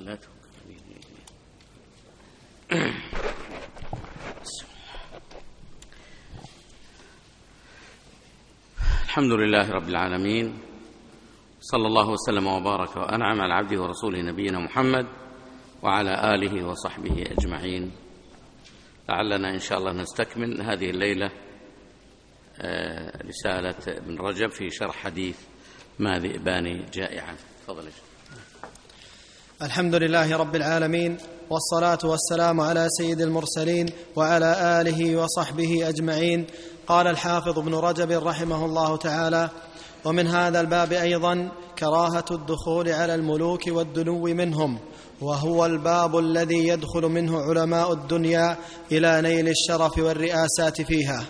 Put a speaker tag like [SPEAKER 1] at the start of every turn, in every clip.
[SPEAKER 1] سؤالاته. الحمد لله رب العالمين، صلى الله وسلم وبارك وأنعم على عبده ورسوله نبينا محمد وعلى آله وصحبه أجمعين. لعلنا إن شاء الله نستكمل هذه الليلة رسالة ابن رجب في شرح حديث ما ذئبان جائعان. تفضل.
[SPEAKER 2] الحمد لله رب العالمين، والصلاة والسلام على سيد المرسلين وعلى آله وصحبه أجمعين. قال الحافظ ابن رجب رحمه الله تعالى: ومن هذا الباب أيضا كراهة الدخول على الملوك والدنو منهم، وهو الباب الذي يدخل منه علماء الدنيا إلى نيل الشرف والرئاسات فيها.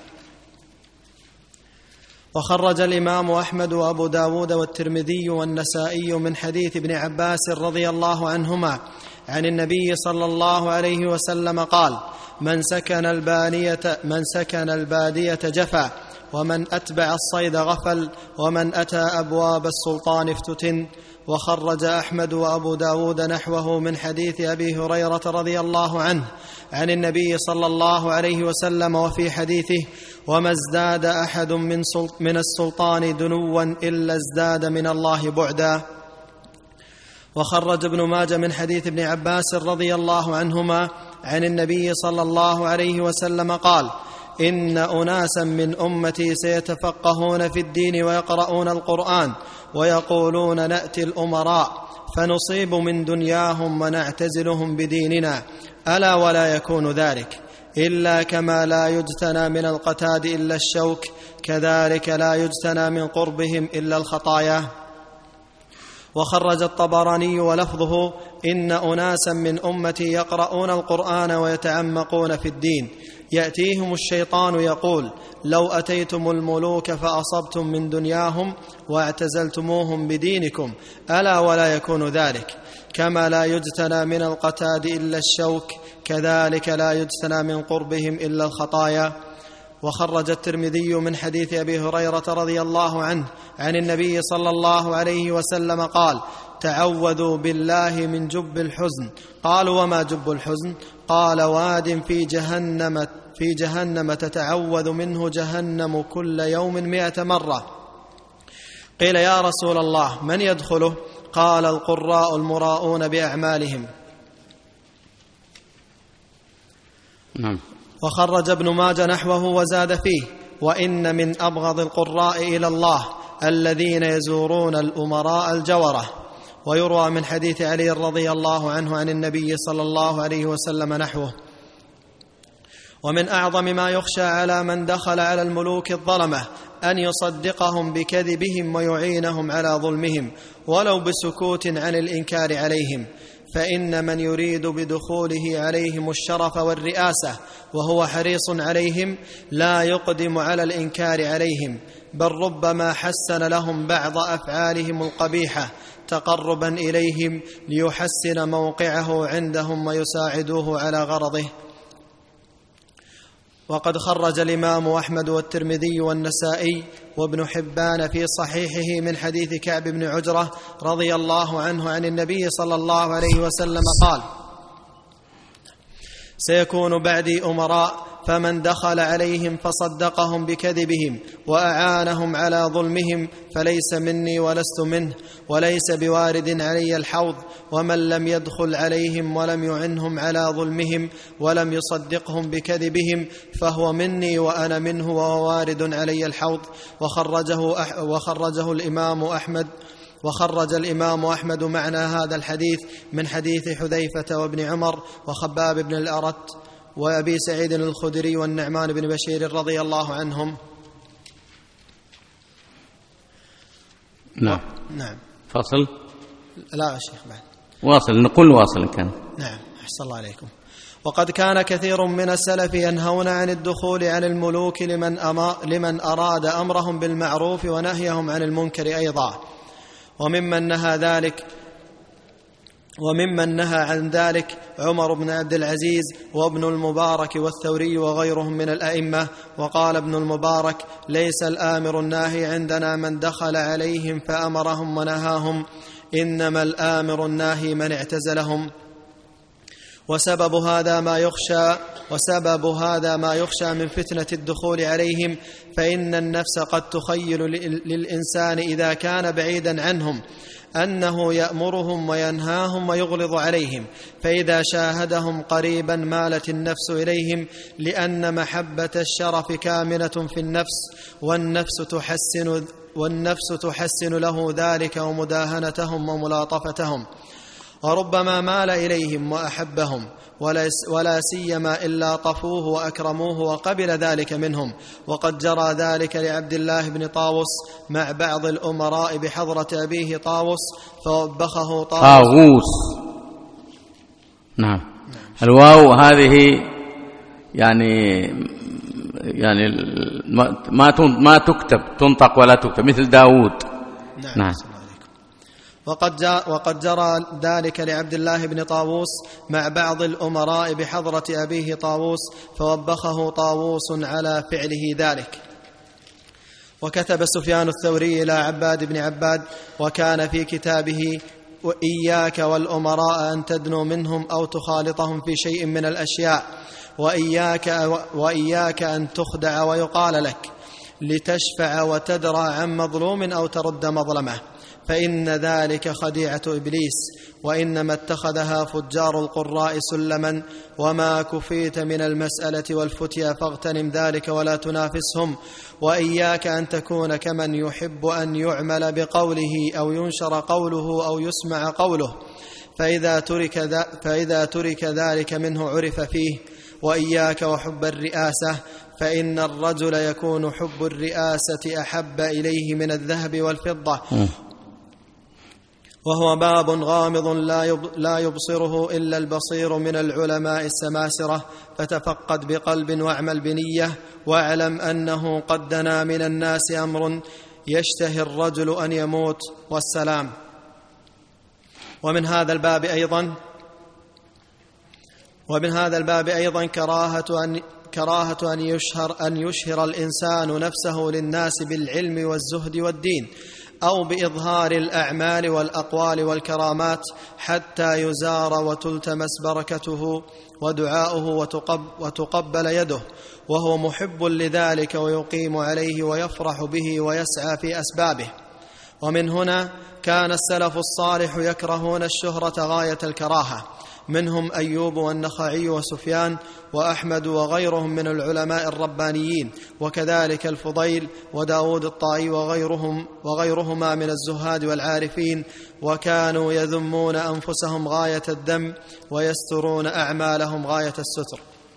[SPEAKER 2] وخرج الإمام أحمد وأبو داود والترمذي والنسائي من حديث ابن عباس رضي الله عنهما عن النبي صلى الله عليه وسلم قال: من سكن البادية جفا، ومن أتبع الصيد غفل، ومن أتى أبواب السلطان افتتن. وخرج أحمد وأبو داود نحوه من حديث أبي هريرة رضي الله عنه عن النبي صلى الله عليه وسلم، وفي حديثه: وما ازداد أحد من السلطان دنوا إلا ازداد من الله بعدا. وخرج ابن ماجه من حديث ابن عباس رضي الله عنهما عن النبي صلى الله عليه وسلم قال: إن أناسا من أمتي سيتفقهون في الدين ويقرؤون القرآن ويقولون نأتي الأمراء فنصيب من دنياهم ونعتزلهم بديننا، ألا ولا يكون ذلك إلا كما لا يجتنى من القتاد إلا الشوك، كذلك لا يجتنى من قربهم إلا الخطايا. وخرج الطبراني ولفظه: إن أناسا من أمتي يقرؤون القرآن ويتعمقون في الدين، يأتيهم الشيطان يقول: لو أتيتم الملوك فأصبتم من دنياهم واعتزلتموهم بدينكم، ألا ولا يكون ذلك كما لا يجتنى من القتاد إلا الشوك، كذلك لا يجتنى من قربهم إلا الخطايا. وخرج الترمذي من حديث أبي هريرة رضي الله عنه عن النبي صلى الله عليه وسلم قال: تعوذوا بالله من جب الحزن. قالوا: وما جب الحزن؟ قال: واد في جهنم تتعوذ منه جهنم كل يوم 100 مرة. قيل: يا رسول الله من يدخله؟ قال: القراء المراءون بأعمالهم.
[SPEAKER 1] نعم.
[SPEAKER 2] وخرج ابن ماجه نحوه وزاد فيه: وإن من أبغض القراء إلى الله الذين يزورون الأمراء الجورة. ويروى من حديث علي رضي الله عنه عن النبي صلى الله عليه وسلم نحوه. ومن أعظم ما يخشى على من دخل على الملوك الظلمة أن يصدقهم بكذبهم ويعينهم على ظلمهم ولو بسكوت عن الإنكار عليهم، فإن من يريد بدخوله عليهم الشرف والرئاسة وهو حريص عليهم لا يقدم على الإنكار عليهم، بل ربما حسن لهم بعض أفعالهم القبيحة تقربا إليهم ليحسن موقعه عندهم ويساعدوه على غرضه. وقد خرج الإمام أحمد والترمذي والنسائي وابن حبان في صحيحه من حديث كعب بن عجرة رضي الله عنه عن النبي صلى الله عليه وسلم قال: سيكون بعدي أمراء، فمن دخل عليهم فصدقهم بكذبهم وأعانهم على ظلمهم فليس مني ولست منه، وليس بوارد علي الحوض، ومن لم يدخل عليهم ولم يعنهم على ظلمهم ولم يصدقهم بكذبهم فهو مني وأنا منه وهو وارد علي الحوض. وخرج الإمام أحمد معنى هذا الحديث من حديث حذيفة وابن عمر وخباب بن الأرت وأبي سعيد الخدري والنعمان بن بشير رضي الله عنهم.
[SPEAKER 1] نعم. فاصل؟
[SPEAKER 2] لا يا شيخ بعد.
[SPEAKER 1] واصل، نقول واصل كان.
[SPEAKER 2] نعم، أحسن الله عليكم. وقد كان كثير من السلف ينهون عن الدخول على الملوك لمن أراد أمرهم بالمعروف ونهيهم عن المنكر أيضا. وممن نهى عن ذلك عمر بن عبد العزيز وابن المبارك والثوري وغيرهم من الأئمة. وقال ابن المبارك: ليس الآمر الناهي عندنا من دخل عليهم فأمرهم ونهاهم، إنما الآمر الناهي من اعتزلهم. وسبب هذا ما يخشى من فتنة الدخول عليهم، فإن النفس قد تخيل للإنسان إذا كان بعيدا عنهم أنه يأمرهم وينهاهم ويغلظ عليهم، فإذا شاهدهم قريبا مالت النفس إليهم، لأن محبة الشرف كامنة في النفس، والنفس تحسن له ذلك ومداهنتهم وملاطفتهم، وربما مال إليهم وأحبهم، ولا سيما إلا طفوه وأكرموه وقبل ذلك منهم. وقد جرى ذلك لعبد الله بن طاووس مع بعض الأمراء بحضرة أبيه طاووس، فوبخه
[SPEAKER 1] طاووس. نعم. الواو هذه يعني ما تكتب، تنطق ولا تكتب، مثل داود. نعم.
[SPEAKER 2] وقد جرى ذلك لعبد الله بن طاووس مع بعض الأمراء بحضرة أبيه طاووس، فوبخه طاووس على فعله ذلك. وكتب سفيان الثوري إلى عباد بن عباد، وكان في كتابه: وإياك والأمراء أن تدنو منهم أو تخالطهم في شيء من الأشياء، وإياك أن تخدع ويقال لك لتشفع وتدرى عن مظلوم أو ترد مظلمة، فإن ذلك خديعة إبليس، وإنما اتخذها فجار القراء سلما، وما كفيت من المسألة والفتيا فاغتنم ذلك ولا تنافسهم. وإياك أن تكون كمن يحب أن يعمل بقوله أو ينشر قوله أو يسمع قوله، فإذا ترك ذلك منه عرف فيه. وإياك وحب الرئاسة، فإن الرجل يكون حب الرئاسة أحب إليه من الذهب والفضة، وهو باب غامض لا يبصره إلا البصير من العلماء السماسرة، فتفقد بقلب واعمل بنية، واعلم أنه قد دنا من الناس أمر يشتهي الرجل أن يموت، والسلام. ومن هذا الباب أيضا كراهة أن يشهر الإنسان نفسه للناس بالعلم والزهد والدين، أو بإظهار الأعمال والأقوال والكرامات، حتى يزار وتلتمس بركته ودعاؤه وتقبل يده، وهو محب لذلك ويقيم عليه ويفرح به ويسعى في أسبابه. ومن هنا كان السلف الصالح يكرهون الشهرة غاية الكراهة، منهم أيوب والنخعي وسفيان وأحمد وغيرهم من العلماء الربانيين، وكذلك الفضيل وداود الطائي وغيرهما من الزهاد والعارفين، وكانوا يذمون أنفسهم غاية الذم ويسترون أعمالهم غاية الستر.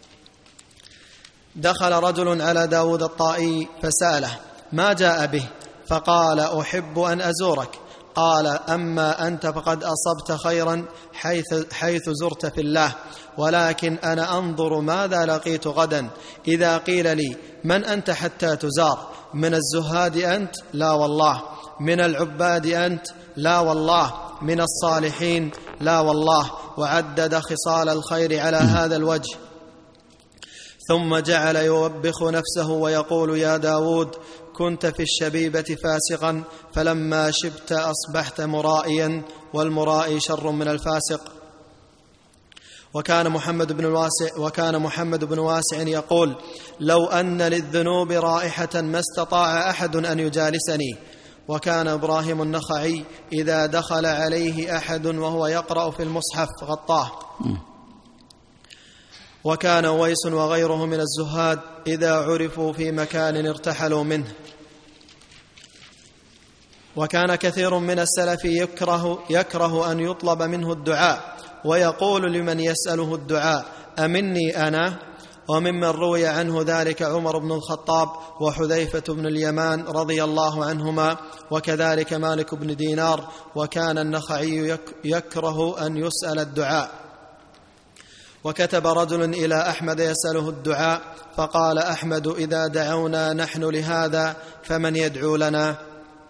[SPEAKER 2] دخل رجل على داود الطائي فسأله ما جاء به، فقال أحب أن أزورك. قال أما أنت فقد أصبت خيرا حيث زرت في الله، ولكن أنا أنظر ماذا لقيت غدا. إذا قيل لي من أنت حتى تزار؟ من الزهاد أنت؟ لا والله. من العباد أنت؟ لا والله. من الصالحين؟ لا والله. وعدد خصال الخير على هذا الوجه، ثم جعل يوبخ نفسه ويقول يا داود كنت في الشبيبة فاسقا، فلما شبت أصبحت مرائيا، والمرائي شر من الفاسق. وكان محمد بن واسع يقول لو أن للذنوب رائحة ما استطاع أحد أن يجالسني. وكان إبراهيم النخعي إذا دخل عليه أحد وهو يقرأ في المصحف غطاه. وكان ويس وغيره من الزهاد إذا عرفوا في مكان ارتحلوا منه. وكان كثير من السلف يكره أن يطلب منه الدعاء، ويقول لمن يسأله الدعاء أمني أنا. وممن روي عنه ذلك عمر بن الخطاب وحذيفة بن اليمان رضي الله عنهما، وكذلك مالك بن دينار. وكان النخعي يكره أن يسأل الدعاء. وكتب رجل إلى أحمد يسأله الدعاء، فقال أحمد إذا دعونا نحن لهذا فمن يدعو لنا؟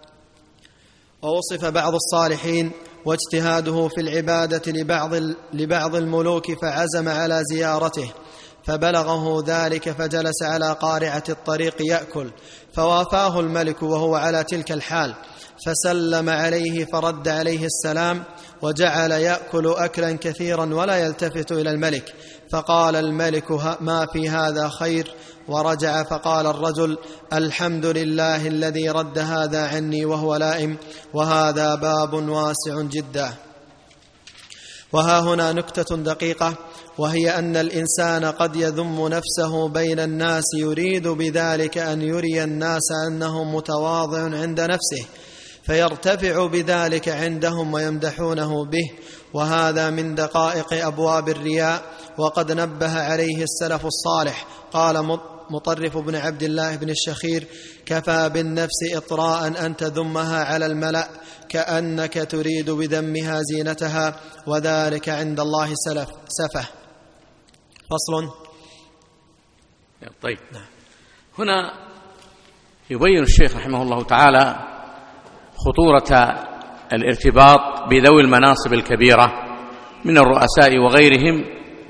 [SPEAKER 2] ووصف بعض الصالحين واجتهاده في العبادة لبعض الملوك فعزم على زيارته، فبلغه ذلك فجلس على قارعة الطريق يأكل، فوافاه الملك وهو على تلك الحال، فسلم عليه فرد عليه السلام، وجعل يأكل أكلا كثيرا ولا يلتفت إلى الملك. فقال الملك: ما في هذا خير؟ ورجع فقال الرجل: الحمد لله الذي رد هذا عني وهو لائم. وهذا باب واسع جدا. وها هنا نكتة دقيقة، وهي أن الإنسان قد يذم نفسه بين الناس يريد بذلك أن يري الناس أنه متواضع عند نفسه، فيرتفع بذلك عندهم ويمدحونه به، وهذا من دقائق أبواب الرياء، وقد نبه عليه السلف الصالح. قال مطرف بن عبد الله بن الشخير: كفى بالنفس إطراء أن تذمها على الملأ كأنك تريد بذمها زينتها، وذلك عند الله سفه. فصل.
[SPEAKER 1] طيب، هنا يبين الشيخ رحمه الله تعالى خطورة الارتباط بذوي المناصب الكبيرة من الرؤساء وغيرهم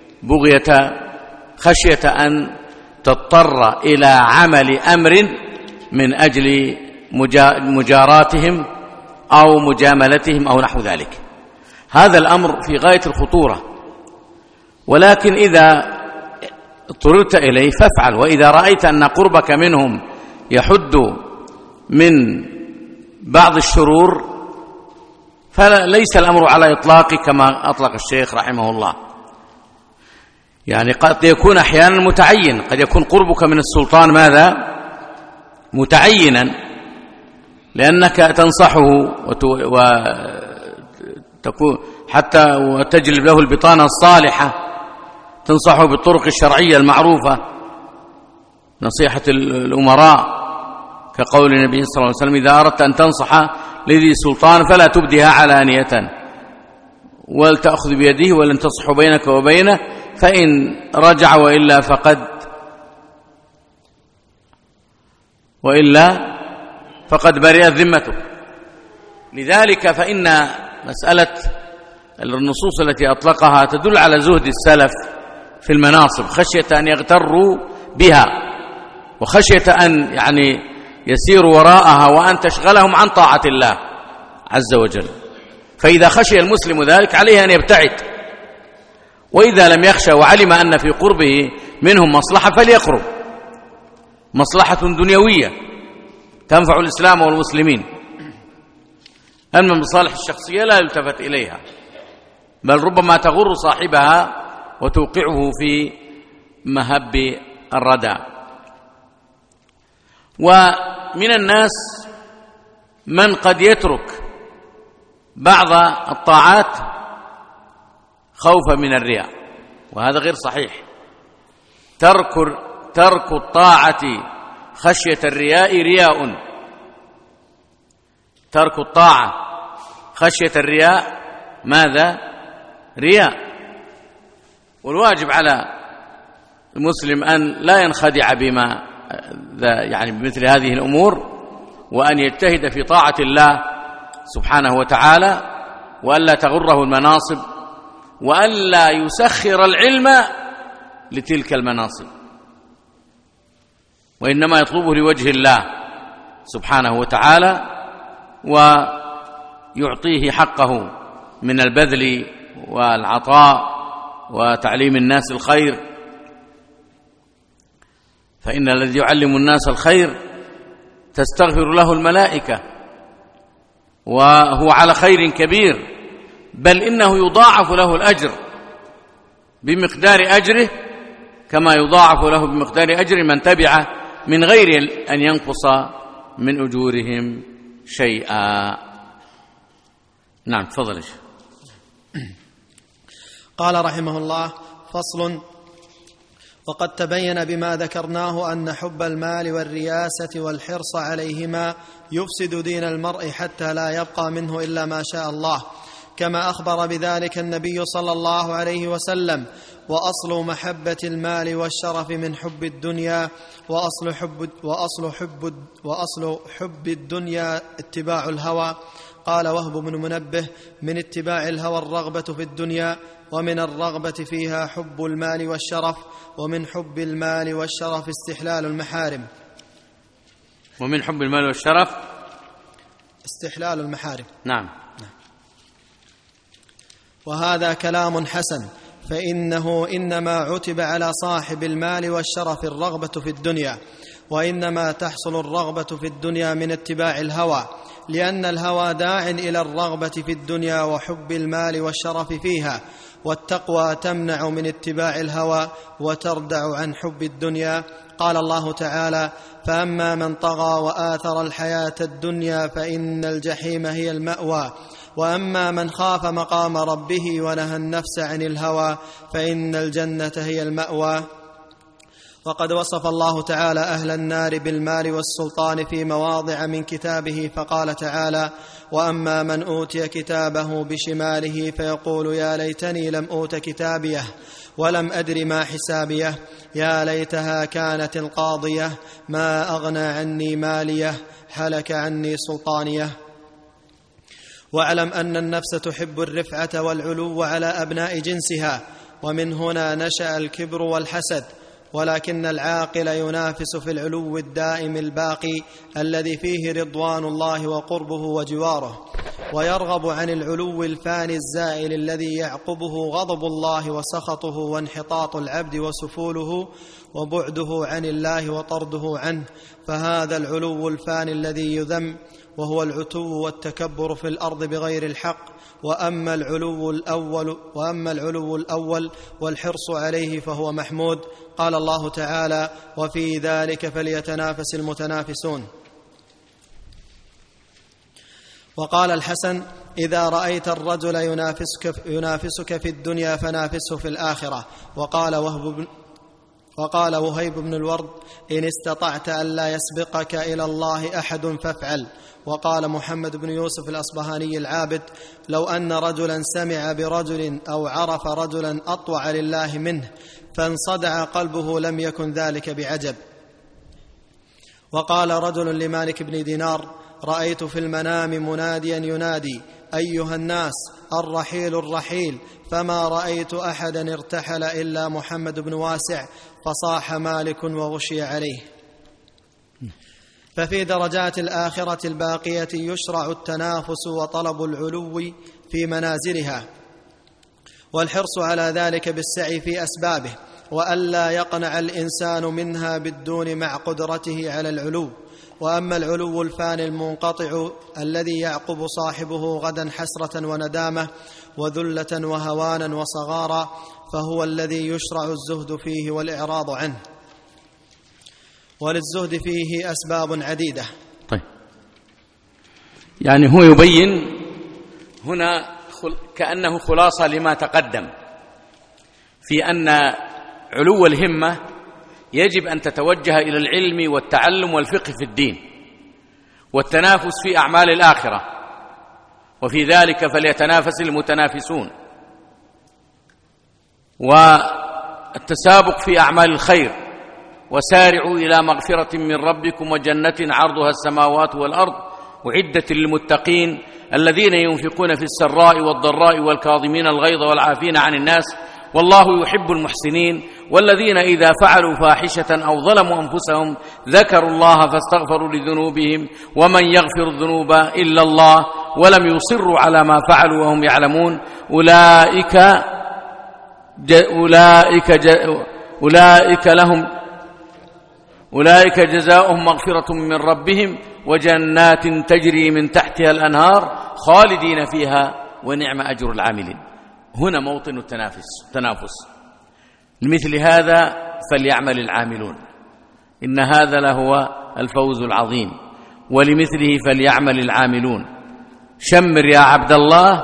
[SPEAKER 1] خشية أن تضطر إلى عمل أمر من أجل مجاراتهم أو مجاملتهم أو نحو ذلك. هذا الأمر في غاية الخطورة، ولكن إذا اضطررت إليه فافعل، وإذا رأيت أن قربك منهم يحد من بعض الشرور فليس الأمر على إطلاق كما أطلق الشيخ رحمه الله. يعني قد يكون أحيانا متعين، قد يكون قربك من السلطان ماذا؟ متعينا، لأنك تنصحه وتكون حتى وتجلب له البطانة الصالحة، تنصحه بالطرق الشرعية المعروفة، نصيحة الأمراء، كقول النبي صلى الله عليه وسلم: إذا أردت أن تنصح لذي سلطان فلا تبدها علانية ولتأخذ بيده ولن تصح بينك وبينه، فإن رجع وإلا فقد برئت ذمته. لذلك فإن مسألة النصوص التي أطلقها تدل على زهد السلف في المناصب، خشية أن يغتروا بها، وخشية أن يسيروا وراءها وأن تشغلهم عن طاعة الله عز وجل. فإذا خشي المسلم ذلك عليه أن يبتعد، وإذا لم يخشى وعلم أن في قربه منهم مصلحة فليقرب، مصلحة دنيوية تنفع الإسلام والمسلمين. أما المصالح الشخصية لا يلتفت إليها، بل ربما تغر صاحبها وتوقعه في مهب الردى. ومن الناس من قد يترك بعض الطاعات خوفا من الرياء، وهذا غير صحيح. ترك الطاعة خشية الرياء رياء، ترك الطاعة خشية الرياء ماذا؟ رياء. والواجب على المسلم أن لا ينخدع بمثل هذه الأمور، وأن يجتهد في طاعة الله سبحانه وتعالى، وألا تغره المناصب، وألا يسخر العلم لتلك المناصب، وإنما يطلبه لوجه الله سبحانه وتعالى، ويعطيه حقه من البذل والعطاء وتعليم الناس الخير. فإن الذي يعلم الناس الخير تستغفر له الملائكة، وهو على خير كبير، بل إنه يضاعف له الأجر بمقدار أجره، كما يضاعف له بمقدار أجر من تبعه من غير أن ينقص من أجورهم شيئا. نعم، تفضل.
[SPEAKER 2] قال رحمه الله: فصل. وقد تبين بما ذكرناه أن حب المال والرياسة والحرص عليهما يفسد دين المرء حتى لا يبقى منه إلا ما شاء الله، كما أخبر بذلك النبي صلى الله عليه وسلم: وأصل محبة المال والشرف من حب الدنيا، وأصل حب الدنيا اتباع الهوى. قال وهب بن منبه: من اتباع الهوى الرغبة في الدنيا، ومن الرغبة فيها حب المال والشرف، ومن حب المال والشرف استحلال المحارم.
[SPEAKER 1] ومن حب المال والشرف
[SPEAKER 2] استحلال المحارم.
[SPEAKER 1] نعم.
[SPEAKER 2] وهذا كلام حسن، فإنه إنما عتب على صاحب المال والشرف الرغبة في الدنيا، وإنما تحصل الرغبة في الدنيا من اتباع الهوى، لأن الهوى داع إلى الرغبة في الدنيا وحب المال والشرف فيها، والتقوى تمنع من اتباع الهوى وتردع عن حب الدنيا. قال الله تعالى: فأما من طغى وآثر الحياة الدنيا فإن الجحيم هي المأوى، وأما من خاف مقام ربه ونهى النفس عن الهوى فإن الجنة هي المأوى. وقد وصف الله تعالى أهل النار بالمال والسلطان في مواضع من كتابه، فقال تعالى: وأما من أوتي كتابه بشماله فيقول يا ليتني لم أوت كتابيه ولم أدر ما حسابيه، يا ليتها كانت القاضية ما أغنى عني ماليه هلك عني سلطانيه. واعلم أن النفس تحب الرفعة والعلو على أبناء جنسها، ومن هنا نشأ الكبر والحسد، ولكن العاقل ينافس في العلو الدائم الباقي الذي فيه رضوان الله وقربه وجواره، ويرغب عن العلو الفاني الزائل الذي يعقبه غضب الله وسخطه وانحطاط العبد وسفوله وبعده عن الله وطرده عنه، فهذا العلو الفاني الذي يذم، وهو العتو والتكبر في الأرض بغير الحق. وأما العلو الأول والحرص عليه فهو محمود. قال الله تعالى: وفي ذلك فليتنافس المتنافسون. وقال الحسن: إذا رأيت الرجل ينافسك في الدنيا فنافسه في الآخرة. وقال وهيب بن الورد: إن استطعت ألا يسبقك إلى الله أحد فافعل. وقال محمد بن يوسف الأصبهاني العابد: لو أن رجلا سمع برجل أو عرف رجلا أطوع لله منه فانصدع قلبه لم يكن ذلك بعجب. وقال رجل لمالك بن دينار: رأيت في المنام مناديا ينادي أيها الناس الرحيل الرحيل، فما رأيت أحدا ارتحل إلا محمد بن واسع، فصاح مالك وغشي عليه. ففي درجات الآخرة الباقية يشرع التنافس وطلب العلو في منازلها، والحرص على ذلك بالسعي في أسبابه، وألا يقنع الإنسان منها بالدون مع قدرته على العلو. وأما العلو الفاني المنقطع الذي يعقب صاحبه غدا حسرة وندامة وذلة وهوانا وصغارا، فهو الذي يشرع الزهد فيه والإعراض عنه، وللزهد فيه أسباب عديدة.
[SPEAKER 1] طيب، يعني هو يبين هنا كأنه خلاصة لما تقدم في أن علو الهمة يجب أن تتوجه إلى العلم والتعلم والفقه في الدين والتنافس في أعمال الآخرة، وفي ذلك فليتنافس المتنافسون، والتسابق في أعمال الخير، وسارعوا إلى مغفرة من ربكم وجنة عرضها السماوات والأرض أعدت للمتقين الذين ينفقون في السراء والضراء والكاظمين الغيظ والعافين عن الناس والله يحب المحسنين، والذين إذا فعلوا فاحشة أو ظلموا أنفسهم ذكروا الله فاستغفروا لذنوبهم ومن يغفر الذنوب إلا الله ولم يصروا على ما فعلوا وهم يعلمون أولئك جزاؤهم مغفرة من ربهم وجنات تجري من تحتها الأنهار خالدين فيها ونعم أجر العاملين. هنا موطن التنافس. لمثل هذا فليعمل العاملون، إن هذا لهو الفوز العظيم، ولمثله فليعمل العاملون. شمر يا عبد الله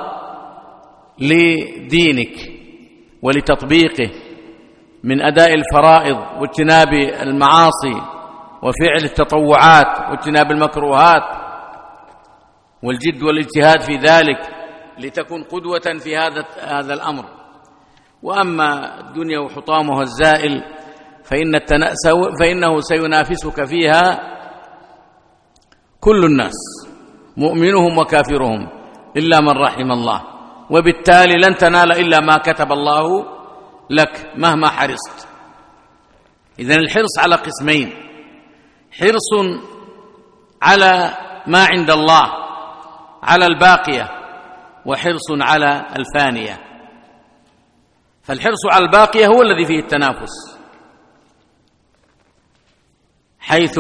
[SPEAKER 1] لدينك ولتطبيقه من أداء الفرائض واجتناب المعاصي وفعل التطوعات واجتناب المكروهات والجد والاجتهاد في ذلك لتكن قدوة في هذا الأمر. وأما الدنيا وحطامها الزائل فإنه سينافسك فيها كل الناس، مؤمنهم وكافرهم إلا من رحم الله، وبالتالي لن تنال إلا ما كتب الله لك مهما حرصت. إذن الحرص على قسمين: حرص على ما عند الله على الباقية، وحرص على الفانية. فالحرص على الباقية هو الذي فيه التنافس، حيث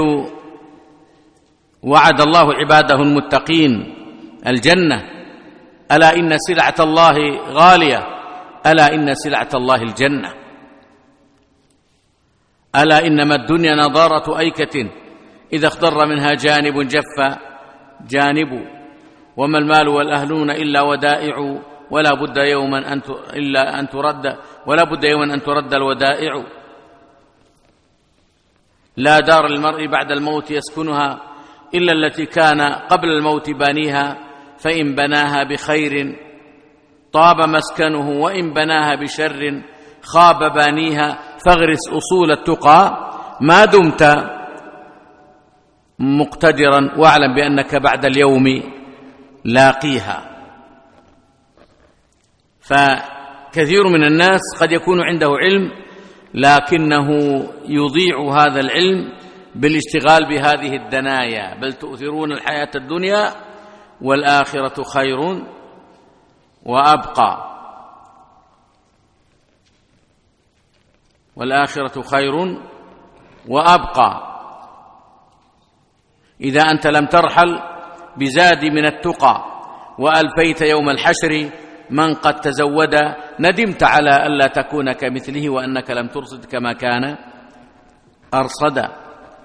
[SPEAKER 1] وعد الله عباده المتقين الجنة: ألا إن سلعة الله غالية، ألا إن سلعة الله الجنة، ألا إنما الدنيا نضارة أيكة إذا اخضر منها جانب جف جانب، وما المال والأهلون إلا ودائع، ولا بد يوما أن ترد الودائع. لا دار المرء بعد الموت يسكنها إلا التي كان قبل الموت بانيها، فإن بناها بخير طاب مسكنه، وإن بناها بشر خاب بانيها. فاغرس أصول التقى ما دمت مقتدرا، واعلم بأنك بعد اليوم لاقيها. فكثير من الناس قد يكون عنده علم لكنه يضيع هذا العلم بالاشتغال بهذه الدنايا، بل تؤثرون الحياة الدنيا والآخرة خير وأبقى، والآخرة خير وأبقى. إذا أنت لم ترحل بزاد من التقى وألفيت يوم الحشر من قد تزود، ندمت على ألا تكون كمثله، وأنك لم ترصد كما كان أرصدا.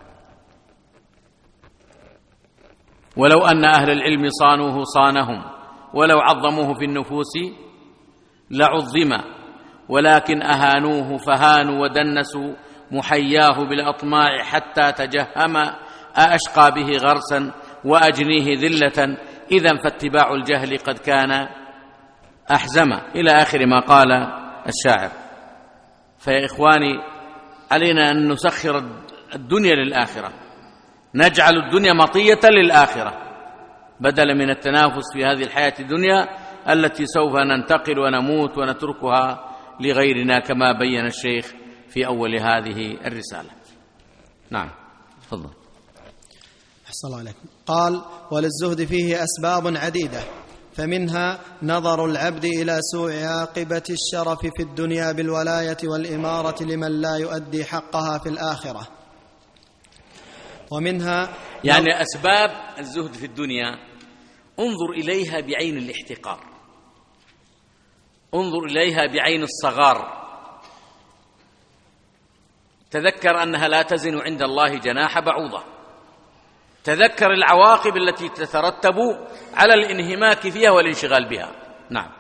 [SPEAKER 1] ولو أن أهل العلم صانوه صانهم، ولو عظموه في النفوس لعظم، ولكن أهانوه فهانوا ودنسوا محياه بالأطماع حتى تجهم، أأشقى به غرسا وأجنيه ذلة، إذن فاتباع الجهل قد كان أحزم، إلى آخر ما قال الشاعر. فيا إخواني، علينا أن نسخر الدنيا للآخرة، نجعل الدنيا مطية للآخرة، بدلا من التنافس في هذه الحياة الدنيا التي سوف ننتقل ونموت ونتركها لغيرنا، كما بين الشيخ في أول هذه الرسالة. نعم، تفضل.
[SPEAKER 2] أحسن الله عليكم. قال: وللزهد فيه أسباب عديدة، فمنها نظر العبد إلى سوء عاقبة الشرف في الدنيا بالولاية والإمارة لمن لا يؤدي حقها في الآخرة. ومنها
[SPEAKER 1] يعني أسباب الزهد في الدنيا انظر إليها بعين الاحتقار، انظر إليها بعين الصغار، تذكر أنها لا تزن عند الله جناح بعوضة، تذكر العواقب التي تترتب على الانهماك فيها والانشغال بها. نعم.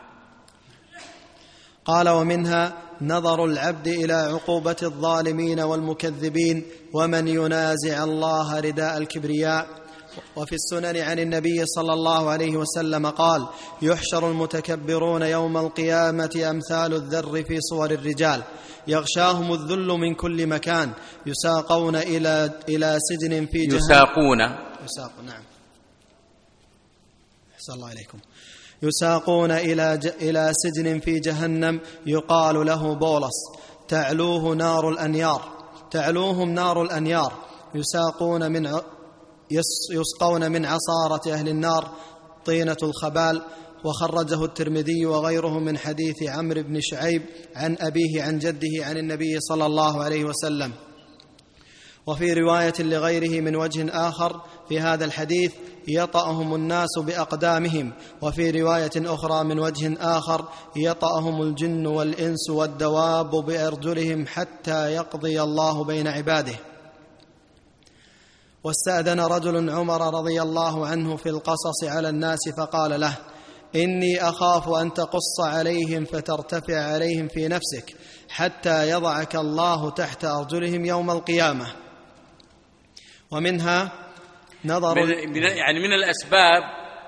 [SPEAKER 2] قال: ومنها نظر العبد إلى عقوبة الظالمين والمكذبين ومن ينازع الله رداء الكبرياء. وفي السنن عن النبي صلى الله عليه وسلم قال: يحشر المتكبرون يوم القيامة أمثال الذر في صور الرجال، يغشاهم الذل من كل مكان، يساقون إلى سجن في جهنم. يساقون، نعم، أحسن الله عليكم. يساقون إلى سجن في جهنم يقال له بولس، تعلوهم نار الأنيار، يسقون من عصارة أهل النار طينة الخبال. وخرجه الترمذي وغيره من حديث عمرو بن شعيب عن أبيه عن جده عن النبي صلى الله عليه وسلم. وفي رواية لغيره من وجه آخر في هذا الحديث: يطأهم الناس بأقدامهم. وفي رواية أخرى من وجه آخر: يطأهم الجن والإنس والدواب بأرجلهم حتى يقضي الله بين عباده. واستأذن رجل عمر رضي الله عنه في القصص على الناس فقال له: إني أخاف أن تقص عليهم فترتفع عليهم في نفسك حتى يضعك الله تحت أرجلهم يوم القيامة. ومنها نظر
[SPEAKER 1] يعني من الأسباب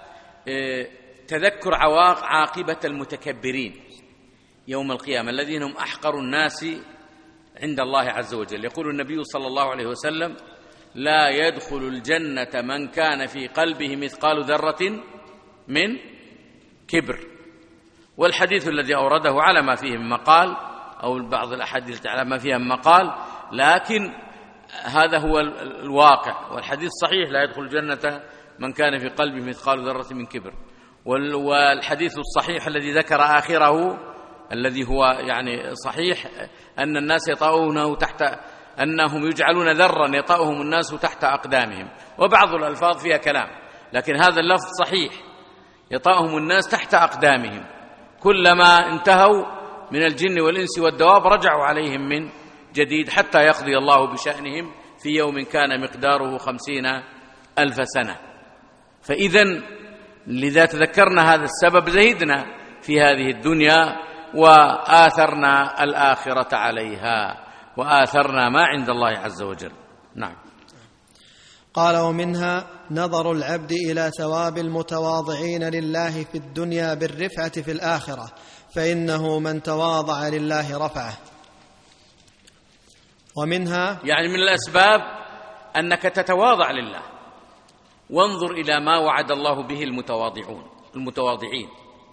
[SPEAKER 1] تذكر عاقبة المتكبرين يوم القيامة الذين هم أحقر الناس عند الله عز وجل. يقول النبي صلى الله عليه وسلم: لا يدخل الجنة من كان في قلبه مثقال ذرة من كبر. والحديث الذي أورده على ما فيه من مقال، أو بعض الأحاديث على ما فيها من مقال، لكن هذا هو الواقع. والحديث صحيح: لا يدخل الجنة من كان في قلبه مثقال ذرة من كبر. والحديث الصحيح الذي ذكر آخره الذي هو يعني صحيح أن الناس يطأونه أنهم يجعلون ذرا يطأهم الناس تحت أقدامهم. وبعض الألفاظ فيها كلام، لكن هذا اللفظ صحيح: يطأهم الناس تحت أقدامهم. كلما انتهوا من الجن والإنس والدواب رجعوا عليهم من جديد حتى يقضي الله بشأنهم في يوم كان مقداره 50,000 سنة. فإذن لذا تذكرنا هذا السبب زهدنا في هذه الدنيا وآثرنا الآخرة عليها، وآثرنا ما عند الله عز وجل. نعم.
[SPEAKER 2] قال: ومنها نظر العبد إلى ثواب المتواضعين لله في الدنيا بالرفعة في الآخرة، فإنه من تواضع لله رفعه. ومنها
[SPEAKER 1] يعني من الأسباب أنك تتواضع لله. وانظر إلى ما وعد الله به المتواضعين،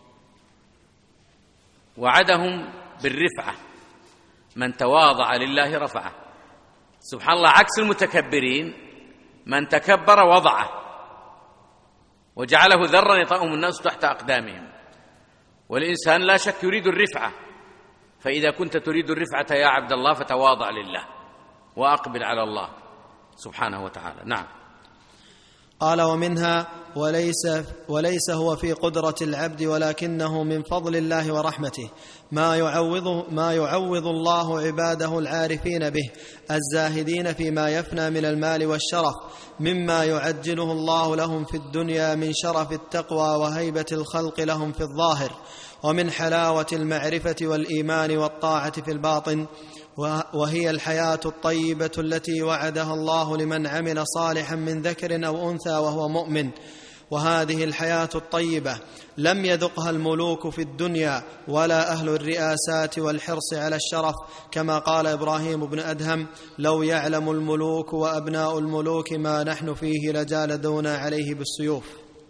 [SPEAKER 1] وعدهم بالرفعة: من تواضع لله رفعه. سبحان الله، عكس المتكبرين: من تكبر وضعه وجعله ذرا يطأهم الناس تحت أقدامهم. والإنسان لا شك يريد الرفعة، فإذا كنت تريد الرفعة يا عبد الله فتواضع لله وأقبل على الله سبحانه وتعالى. نعم.
[SPEAKER 2] قال: ومنها وليس هو في قدرة العبد، ولكنه من فضل الله ورحمته ما يعوض الله عباده العارفين به الزاهدين فيما يفنى من المال والشرف، مما يعجله الله لهم في الدنيا من شرف التقوى وهيبة الخلق لهم في الظاهر، ومن حلاوة المعرفة والإيمان والطاعة في الباطن، وهي الحياة الطيبة التي وعدها الله لمن عمل صالحا من ذكر أو أنثى وهو مؤمن. وهذه الحياة الطيبة لم يذقها الملوك في الدنيا ولا أهل الرئاسات والحرص على الشرف، كما قال إبراهيم بن أدهم: لو يعلم الملوك وأبناء الملوك ما نحن فيه لجالدونا عليه بالسيوف.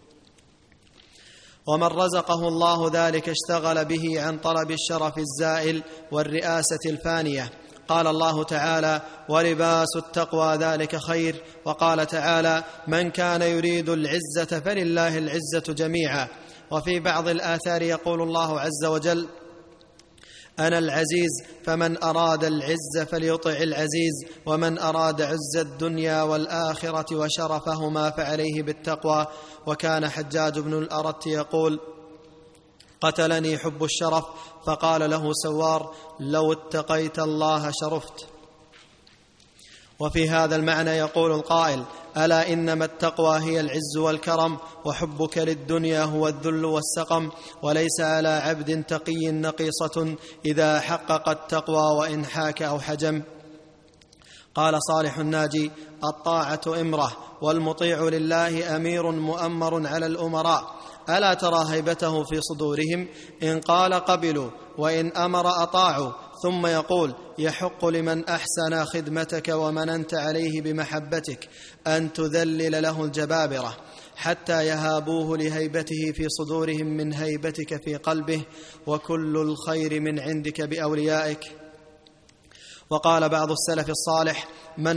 [SPEAKER 2] ومن رزقه الله ذلك اشتغل به عن طلب الشرف الزائل والرئاسة الفانية. قال الله تعالى: ولباس التقوى ذلك خير. وقال تعالى: من كان يريد العزة فلله العزة جميعا. وفي بعض الآثار يقول الله عز وجل: أنا العزيز فمن أراد العز فليطع العزيز، ومن أراد عز الدنيا والآخرة وشرفهما فعليه بالتقوى. وكان حجاج بن الأرت يقول: قتلني حب الشرف. فقال له سوار: لو اتقيت الله شرفت. وفي هذا المعنى يقول القائل: ألا إنما التقوى هي العز والكرم، وحبك للدنيا هو الذل والسقم، وليس على عبد تقي نقيصة إذا حقق التقوى وإن حاك أو حجم. قال صالح الناجي: الطاعة إمرة، والمطيع لله أمير مؤمر على الأمراء، ألا ترى هيبته في صدورهم؟ إن قال قبلوا، وإن أمر أطاعوا. ثم يقول: يحق لمن أحسن خدمتك ومننت عليه بمحبتك أن تذلل له الجبابرة حتى يهابوه لهيبته في صدورهم من هيبتك في قلبه، وكل الخير من عندك بأوليائك. وقال بعض السلف الصالح: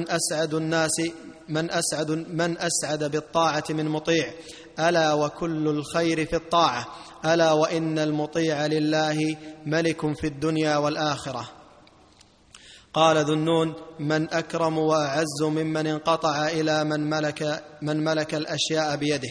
[SPEAKER 2] من أسعد بالطاعة من مطيع، ألا وكل الخير في الطاعة، ألا وإن المطيع لله ملك في الدنيا والآخرة. قال ذو النون: من أكرم وأعز ممن انقطع إلى من ملك الأشياء بيده.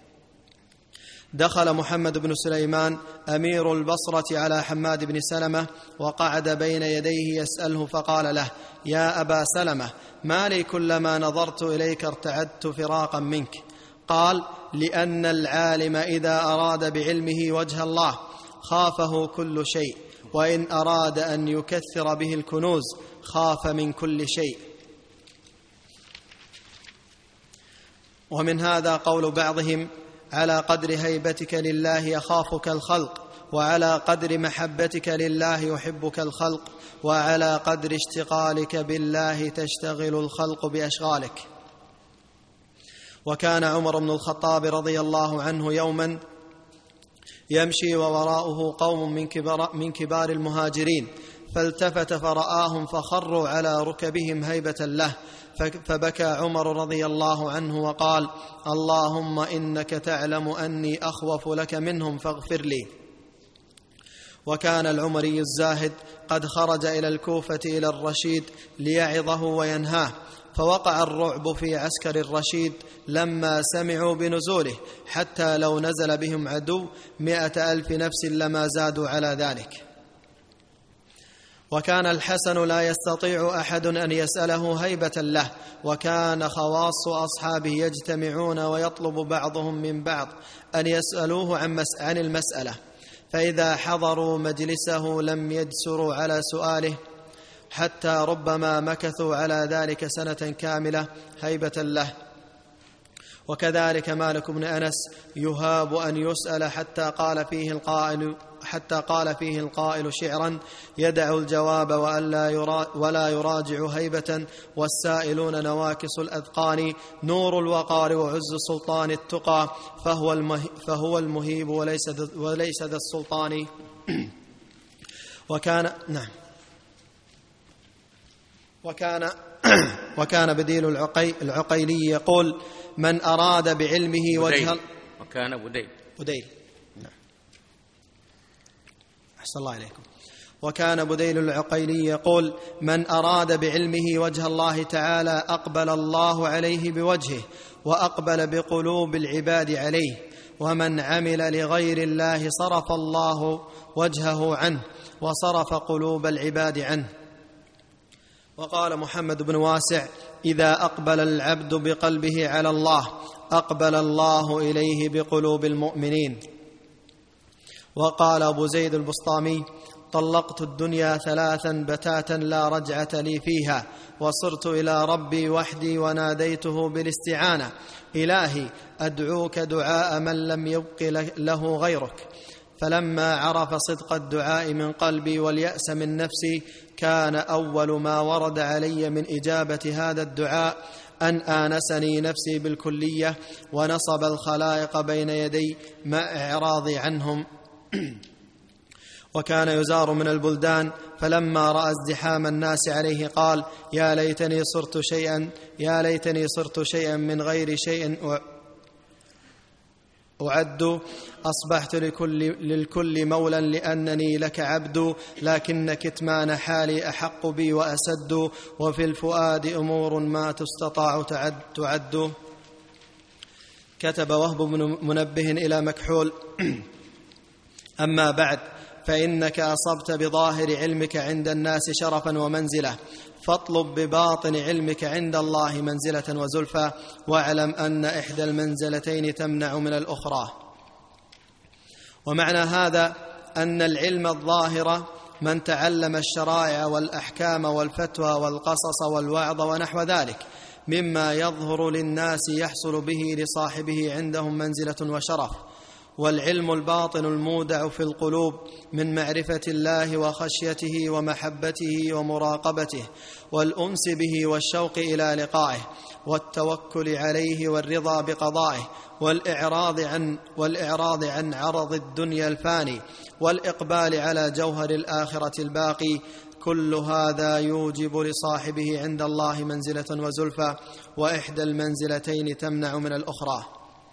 [SPEAKER 2] دخل محمد بن سليمان أمير البصرة على حماد بن سلمة وقعد بين يديه يسأله، فقال له: يا أبا سلمة، ما لي كلما نظرت إليك ارتعدت فراقا منك؟ قال: لأن العالم إذا أراد بعلمه وجه الله خافه كل شيء، وإن أراد أن يكثر به الكنوز خاف من كل شيء. ومن هذا قول بعضهم: على قدر هيبتك لله يخافك الخلق، وعلى قدر محبتك لله يحبك الخلق، وعلى قدر اشتغالك بالله تشتغل الخلق بأشغالك. وكان عمر بن الخطاب رضي الله عنه يوما يمشي ووراءه قوم من كبار المهاجرين، فالتفت فرآهم فخروا على ركبهم هيبة له، فبكى عمر رضي الله عنه وقال: اللهم إنك تعلم أني أخوف لك منهم فاغفر لي. وكان العمري الزاهد قد خرج إلى الكوفة إلى الرشيد ليعظه وينهاه، فوقع الرعب في عسكر الرشيد لما سمعوا بنزوله، حتى لو نزل بهم عدو 100,000 نفس لما زادوا على ذلك. وكان الحسن لا يستطيع أحد أن يسأله هيبة له، وكان خواص أصحابه يجتمعون ويطلب بعضهم من بعض أن يسألوه عن المسألة، فإذا حضروا مجلسه لم يجسروا على سؤاله، حتى ربما مكثوا على ذلك سنة كاملة هيبة له. وكذلك مالك بن أنس يهاب أن يسأل حتى قال فيه القائل شعرا: يدع الجواب ولا يراجع هيبة، والسائلون نواكس الأذقان، نور الوقار وعز سلطان التقى، فهو المهيب وليس ذا السلطان. وكان بديل العقيلي يقول: من أراد بعلمه وجه بديل. أحسن الله عليكم. وكان بديل العقيلي يقول: من أراد بعلمه وجه الله تعالى أقبل الله عليه بوجهه، وأقبل بقلوب العباد عليه، ومن عمل لغير الله صرف الله وجهه عنه، وصرف قلوب العباد عنه. وقال محمد بن واسع: إذا أقبل العبد بقلبه على الله أقبل الله إليه بقلوب المؤمنين. وقال أبو زيد البسطامي: طلقت الدنيا 3 بتاتا لا رجعة لي فيها، وصرت إلى ربي وحدي وناديته بالاستعانة: إلهي أدعوك دعاء من لم يبق له غيرك. فلما عرف صدق الدعاء من قلبي واليأس من نفسي، كان أول ما ورد علي من إجابة هذا الدعاء أن آنسني نفسي بالكلية، ونصب الخلائق بين يدي مع إعراضي عنهم. وكان يزار من البلدان، فلما رأى ازدحام الناس عليه قال: يا ليتني صرت شيئا من غير شيء أعد، أصبحت للكل مولا لأنني لك عبد، لكن كتمان حالي أحق بي وأسد، وفي الفؤاد أمور ما تستطاع تعد. كتب وهب بن منبه إلى مكحول: أما بعد، فإنك أصبت بظاهر علمك عند الناس شرفا ومنزلة، فاطلب بباطن علمك عند الله منزلة وزلفى، واعلم أن إحدى المنزلتين تمنع من الأخرى. ومعنى هذا أن العلم الظاهر من تعلم الشرائع والأحكام والفتوى والقصص والوعظ ونحو ذلك مما يظهر للناس يحصل به لصاحبه عندهم منزلة وشرف. والعلم الباطن المودع في القلوب من معرفة الله وخشيته ومحبته ومراقبته والأنس به والشوق إلى لقائه والتوكل عليه والرضا بقضائه والإعراض عن عرض الدنيا الفاني والإقبال على جوهر الآخرة الباقي، كل هذا يوجب لصاحبه عند الله منزلة وزلفى، وإحدى المنزلتين تمنع من الأخرى.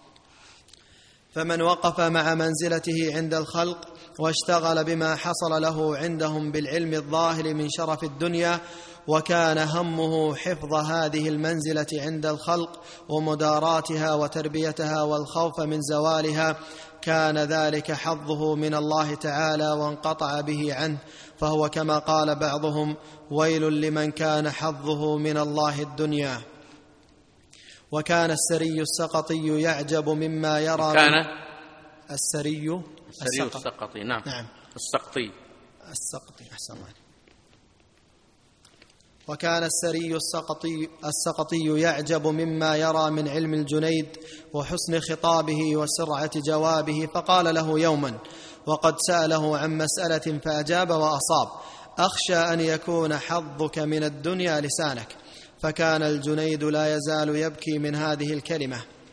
[SPEAKER 2] فمن وقف مع منزلته عند الخلق واشتغل بما حصل له عندهم بالعلم الظاهر من شرف الدنيا، وكان همه حفظ هذه المنزلة عند الخلق ومداراتها وتربيتها والخوف من زوالها، كان ذلك حظه من الله تعالى وانقطع به عنه، فهو كما قال بعضهم: ويل لمن كان حظه من الله الدنيا. وكان السري السقطي يعجب مما يرى.
[SPEAKER 1] كان
[SPEAKER 2] السري
[SPEAKER 1] السقطي. نعم. السقطي أحسن الله.
[SPEAKER 2] وكان السري السقطي يعجب مما يرى من علم الجنيد وحسن خطابه وسرعة جوابه، فقال له يوما وقد سأله عن مسألة فأجاب وأصاب: أخشى أن يكون حظك من الدنيا لسانك. فكان الجنيد لا يزال يبكي من هذه الكلمة.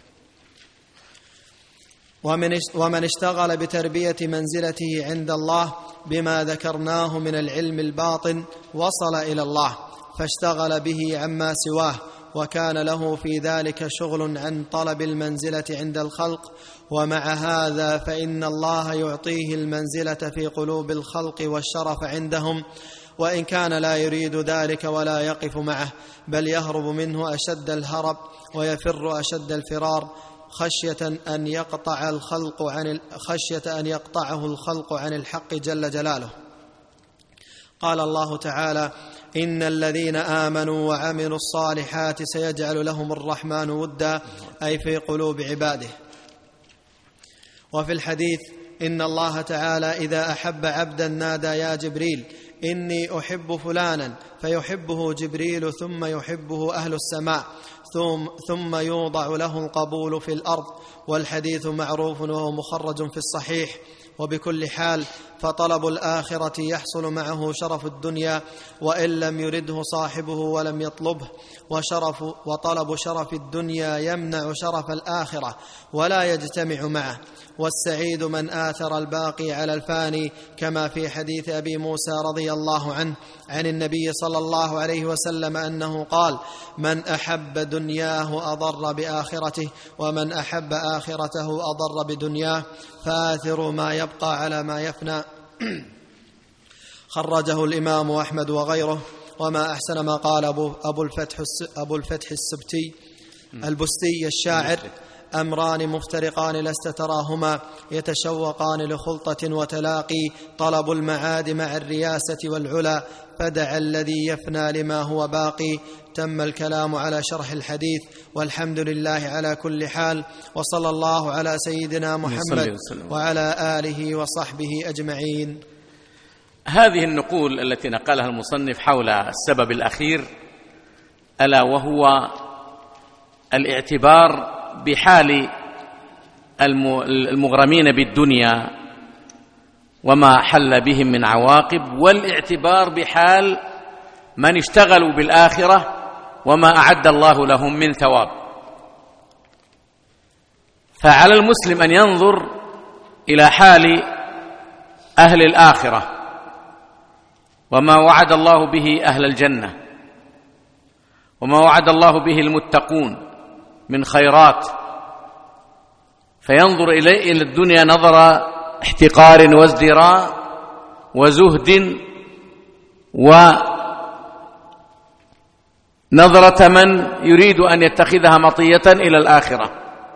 [SPEAKER 2] ومن اشتغل بتربية منزلته عند الله بما ذكرناه من العلم الباطن وصل إلى الله فاشتغل به عما سواه، وكان له في ذلك شغل عن طلب المنزلة عند الخلق. ومع هذا فإن الله يعطيه المنزلة في قلوب الخلق والشرف عندهم، وإن كان لا يريد ذلك ولا يقف معه، بل يهرب منه أشد الهرب ويفر أشد الفرار، خشية أن يقطعه الخلق عن الحق جل جلاله. قال الله تعالى: إن الذين آمنوا وعملوا الصالحات سيجعل لهم الرحمن ودا، أي في قلوب عباده. وفي الحديث: إن الله تعالى إذا أحب عبدا نادى يا جبريل إني أحب فلانا، فيحبه جبريل ثم يحبه أهل السماء، ثم يوضع له القبول في الأرض. والحديث معروف وهو مخرج في الصحيح. وبكل حال فطلب الآخرة يحصل معه شرف الدنيا وإن لم يرده صاحبه ولم يطلبه، وطلب شرف الدنيا يمنع شرف الآخرة ولا يجتمع معه. والسعيد من آثر الباقي على الفاني، كما في حديث أبي موسى رضي الله عنه عن النبي صلى الله عليه وسلم أنه قال: من أحب دنياه أضر بآخرته، ومن أحب آخرته أضر بدنياه، فآثروا ما يبقى على ما يفنى. خرجه الإمام أحمد وغيره. وما أحسن ما قال أبو الفتح البستي الشاعر: أمران مفترقان لست تراهما، يتشوقان لخلطة وتلاقي، طلب المعاد مع الرياسة والعلا، فدع الذي يفنى لما هو باقي. تم الكلام على شرح الحديث، والحمد لله على كل حال، وصلى الله على سيدنا محمد وعلى آله وصحبه أجمعين.
[SPEAKER 1] هذه النقول التي نقلها المصنف حول السبب الأخير، ألا وهو الاعتبار بحال المغرمين بالدنيا وما حل بهم من عواقب، والاعتبار بحال من اشتغلوا بالآخرة وما أعد الله لهم من ثواب. فعلى المسلم أن ينظر إلى حال أهل الآخرة وما وعد الله به أهل الجنة وما وعد الله به المتقون من خيرات، فينظر إلى الدنيا نظر احتقار وازدراء وزهد، ونظرة من يريد أن يتخذها مطية إلى الآخرة.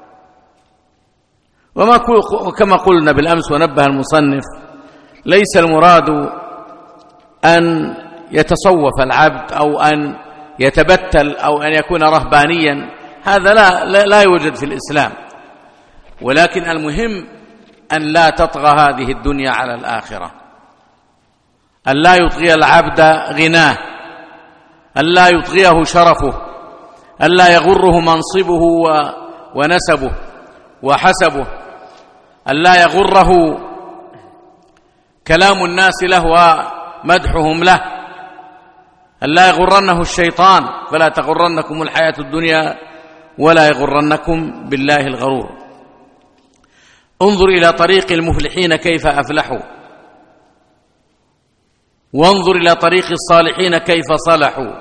[SPEAKER 1] وكما قلنا بالأمس ونبه المصنف، ليس المراد أن يتصوف العبد أو أن يتبتل أو أن يكون رهبانيا، هذا لا يوجد في الإسلام، ولكن المهم أن لا تطغى هذه الدنيا على الآخرة، أن لا يطغي العبد غناه، أن لا يطغيه شرفه، أن لا يغره منصبه ونسبه وحسبه، أن لا يغره كلام الناس له ومدحهم له، أن لا يغرنه الشيطان، فلا تغرنكم الحياة الدنيا ولا يغرنكم بالله الغرور. انظر إلى طريق المفلحين كيف أفلحوا، وانظر إلى طريق الصالحين كيف صلحوا،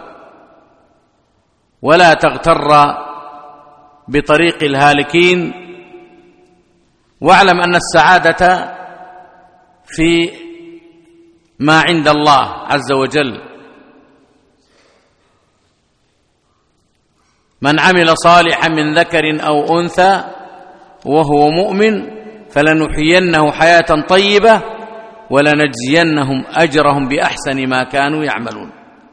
[SPEAKER 1] ولا تغتر بطريق الهالكين، واعلم أن السعادة في ما عند الله عز وجل. من عمل صالحا من ذكر أو أنثى وهو مؤمن فلنحيينه حياة طيبة ولنجزينهم أجرهم بأحسن ما كانوا يعملون.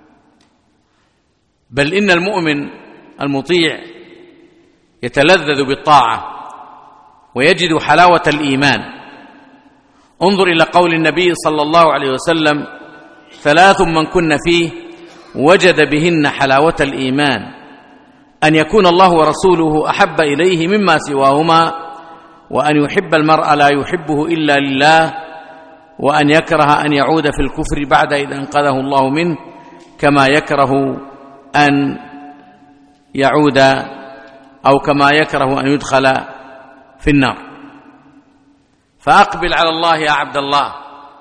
[SPEAKER 1] بل إن المؤمن المطيع يتلذذ بالطاعة ويجد حلاوة الإيمان. انظر إلى قول النبي صلى الله عليه وسلم: 3 من كن فيه وجد بهن حلاوة الإيمان، أن يكون الله ورسوله أحب إليه مما سواهما، وأن يحب المرء لا يحبه إلا لله، وأن يكره أن يعود في الكفر بعد إذا أنقذه الله منه، كما يكره أن يعود أو كما يكره أن يدخل في النار. فأقبل على الله يا عبد الله.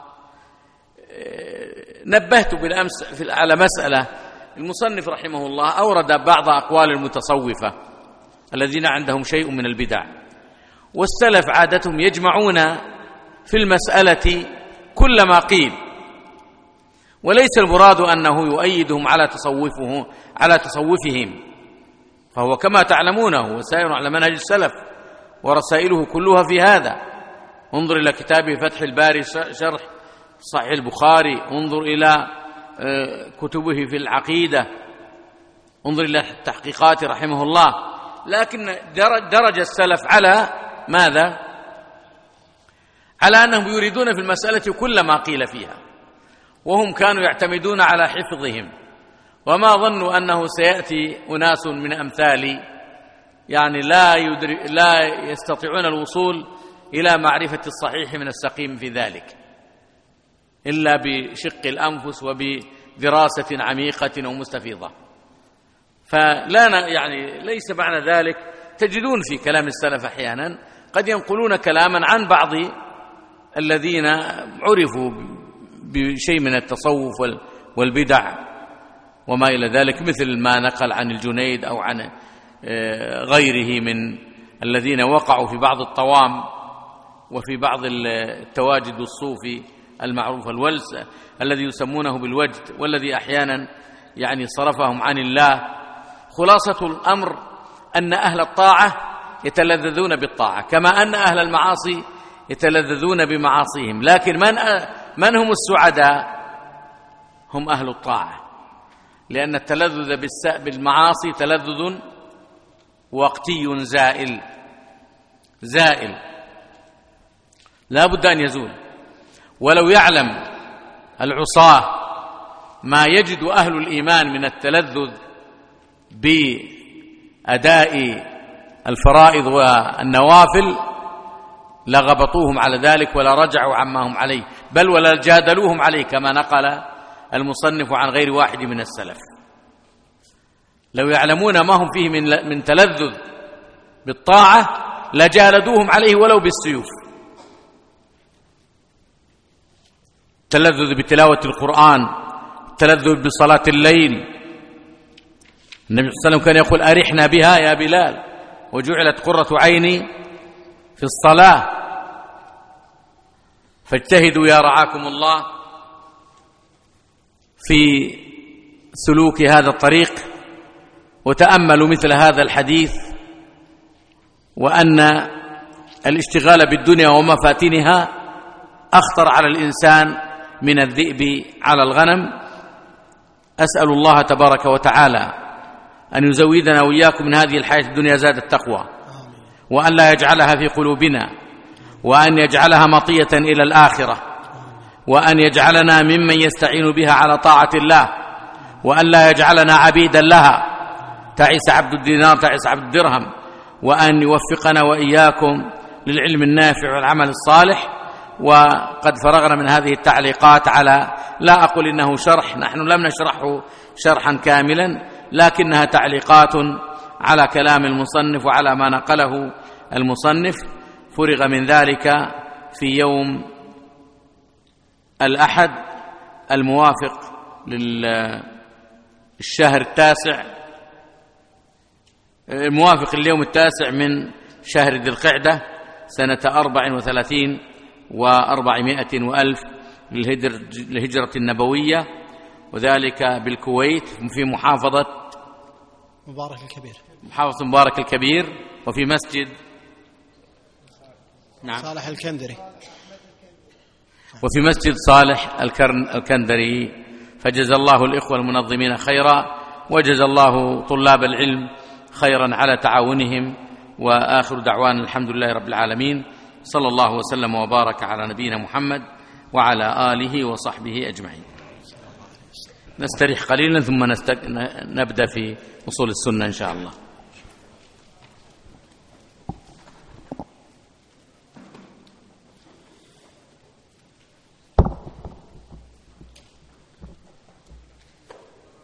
[SPEAKER 1] نبهت بالأمس على مسألة. المصنف رحمه الله أورد بعض أقوال المتصوفة الذين عندهم شيء من البدع، والسلف عادتهم يجمعون في المسألة كل ما قيل، وليس المراد أنه يؤيدهم على تصوفهم، فهو كما تعلمونه وسائر على منهج السلف ورسائله كلها في هذا. انظر إلى كتابه فتح الباري شرح صحيح البخاري، انظر إلى كتبه في العقيدة، انظر إلى التحقيقات رحمه الله. لكن درج السلف على ماذا؟ على أنهم يريدون في المسألة كل ما قيل فيها، وهم كانوا يعتمدون على حفظهم، وما ظنوا أنه سيأتي أناس من أمثالي يعني لا يستطيعون الوصول إلى معرفة الصحيح من السقيم في ذلك إلا بشق الأنفس وبدراسة عميقة ومستفيضة. فلا يعني ليس معنى ذلك. تجدون في كلام السلف أحيانا قد ينقلون كلاما عن بعض الذين عرفوا بشيء من التصوف والبدع وما إلى ذلك، مثل ما نقل عن الجنيد أو عن غيره من الذين وقعوا في بعض الطوام وفي بعض التواجد الصوفي المعروف، الولس الذي يسمونه بالوجد، والذي أحيانا يعني صرفهم عن الله. خلاصة الأمر أن أهل الطاعة يتلذذون بالطاعة كما أن أهل المعاصي يتلذذون بمعاصيهم، لكن من هم السعداء؟ هم أهل الطاعة، لأن التلذذ بالمعاصي تلذذ وقتي زائل لا بد أن يزول. ولو يعلم العصاة ما يجد أهل الإيمان من التلذذ بأداء الفرائض والنوافل لغبطوهم على ذلك ولا رجعوا عما هم عليه، بل ولا جادلوهم عليه، كما نقل المصنف عن غير واحد من السلف. لو يعلمون ما هم فيه من تلذذ بالطاعة لجالدوهم عليه ولو بالسيوف. التلذذ بتلاوة القرآن، التلذذ بصلاة الليل. النبي صلى الله عليه وسلم كان يقول: أرحنا بها يا بلال، وجعلت قرة عيني في الصلاة. فاجتهدوا يا رعاكم الله في سلوك هذا الطريق، وتأملوا مثل هذا الحديث، وأن الاشتغال بالدنيا ومفاتنها أخطر على الإنسان من الذئب على الغنم. أسأل الله تبارك وتعالى أن يزودنا وإياكم من هذه الحياة الدنيا زاد التقوى، وأن لا يجعلها في قلوبنا، وأن يجعلها مطية إلى الآخرة، وأن يجعلنا ممن يستعين بها على طاعة الله، وأن لا يجعلنا عبيدا لها تعس عبد الدينار تعس عبد الدرهم، وأن يوفقنا وإياكم للعلم النافع والعمل الصالح. وقد فرغنا من هذه التعليقات على، لا أقول إنه شرح، نحن لم نشرحه شرحا كاملا، لكنها تعليقات على كلام المصنف وعلى ما نقله المصنف. فرغ من ذلك في يوم الأحد الموافق للشهر التاسع، الموافق اليوم التاسع من شهر ذي القعدة سنة 34 و400 وألف للهجرة النبوية، وذلك بالكويت في محافظة
[SPEAKER 2] مبارك الكبير،
[SPEAKER 1] محافظة مبارك الكبير، وفي مسجد
[SPEAKER 2] صالح الكندري،
[SPEAKER 1] وفي مسجد صالح الكندري. فجزى الله الإخوة المنظمين خيرا، وجزى الله طلاب العلم خيرا على تعاونهم. وآخر دعوانا الحمد لله رب العالمين، صلى الله وسلم وبارك على نبينا محمد وعلى آله وصحبه أجمعين. نستريح قليلا ثم نبدأ في أصول السنة إن شاء الله.